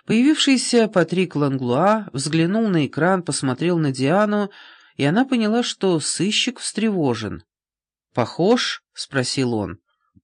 Появившийся Патрик Ланглуа взглянул на экран, посмотрел на Диану, и она поняла, что сыщик встревожен. «Похож?» — спросил он.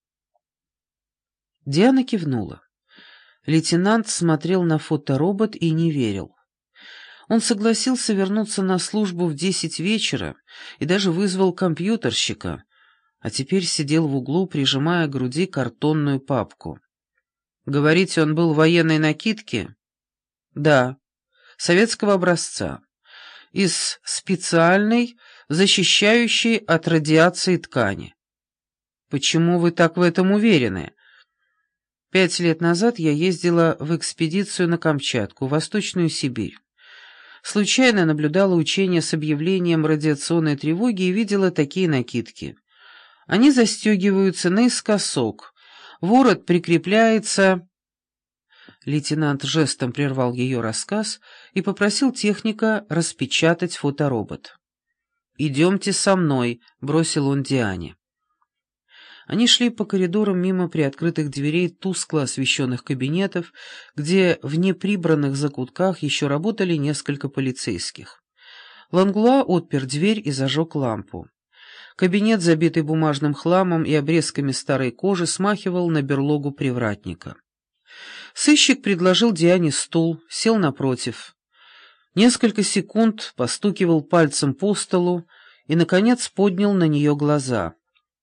Диана кивнула. Лейтенант смотрел на фоторобот и не верил. Он согласился вернуться на службу в 10 вечера и даже вызвал компьютерщика, а теперь сидел в углу, прижимая к груди картонную папку. «Говорите, он был в военной накидке?» «Да, советского образца, из специальной, защищающей от радиации ткани». «Почему вы так в этом уверены?» 5 лет назад я ездила в экспедицию на Камчатку, в Восточную Сибирь. Случайно наблюдала учения с объявлением радиационной тревоги и видела такие накидки. Они застегиваются наискосок, ворот прикрепляется... Лейтенант жестом прервал ее рассказ и попросил техника распечатать фоторобот. «Идемте со мной», — бросил он Диане. Они шли по коридорам мимо приоткрытых дверей тускло освещенных кабинетов, где в неприбранных закутках еще работали несколько полицейских. Ланглуа отпер дверь и зажег лампу. Кабинет, забитый бумажным хламом и обрезками старой кожи, смахивал на берлогу привратника. Сыщик предложил Диане стул, сел напротив. Несколько секунд постукивал пальцем по столу и, наконец, поднял на нее глаза.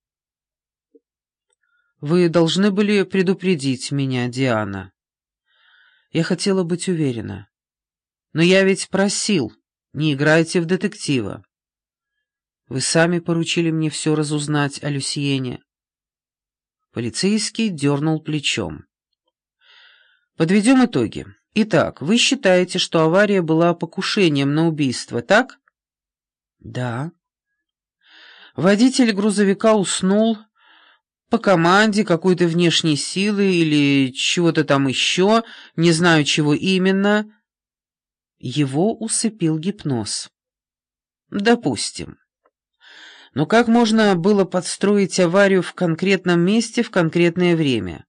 «Вы должны были предупредить меня, Диана. Я хотела быть уверена. Но я ведь просил, не играйте в детектива. Вы сами поручили мне все разузнать о Люсьене». Полицейский дернул плечом. «Подведем итоги. Итак, вы считаете, что авария была покушением на убийство, так?» «Да». Водитель грузовика уснул по команде какой-то внешней силы или чего-то там еще, не знаю, чего именно. Его усыпил гипноз. Допустим. Но как можно было подстроить аварию в конкретном месте в конкретное время?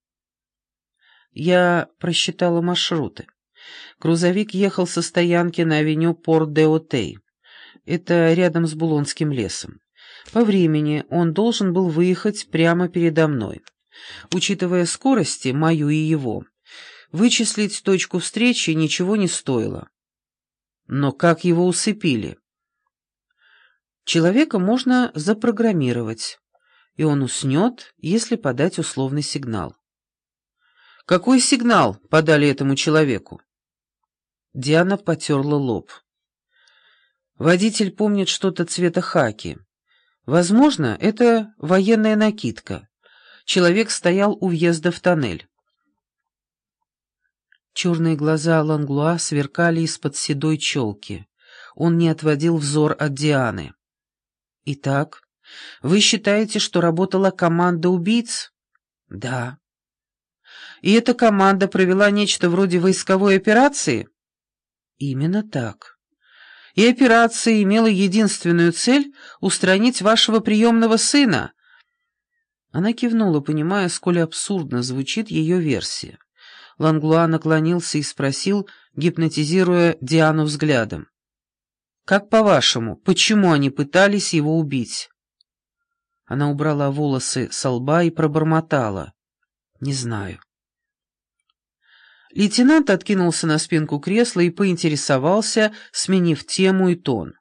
Я просчитала маршруты. Грузовик ехал со стоянки на авеню Порт-де-Отей. Это рядом с Булонским лесом. По времени он должен был выехать прямо передо мной. Учитывая скорости, мою и его, вычислить точку встречи ничего не стоило. Но как его усыпили? Человека можно запрограммировать, и он уснет, если подать условный сигнал. Какой сигнал подали этому человеку? Диана потерла лоб. Водитель помнит что-то цвета хаки. Возможно, это военная накидка. Человек стоял у въезда в тоннель. Черные глаза Ланглуа сверкали из-под седой челки. Он не отводил взор от Дианы. «Итак, вы считаете, что работала команда убийц?» «Да». «И эта команда провела нечто вроде войсковой операции?» «Именно так». «И операция имела единственную цель — устранить вашего приемного сына?» Она кивнула, понимая, сколь абсурдно звучит ее версия. Ланглуа наклонился и спросил, гипнотизируя Диану взглядом. «Как по-вашему, почему они пытались его убить?» Она убрала волосы со лба и пробормотала. «Не знаю». Лейтенант откинулся на спинку кресла и поинтересовался, сменив тему и тон.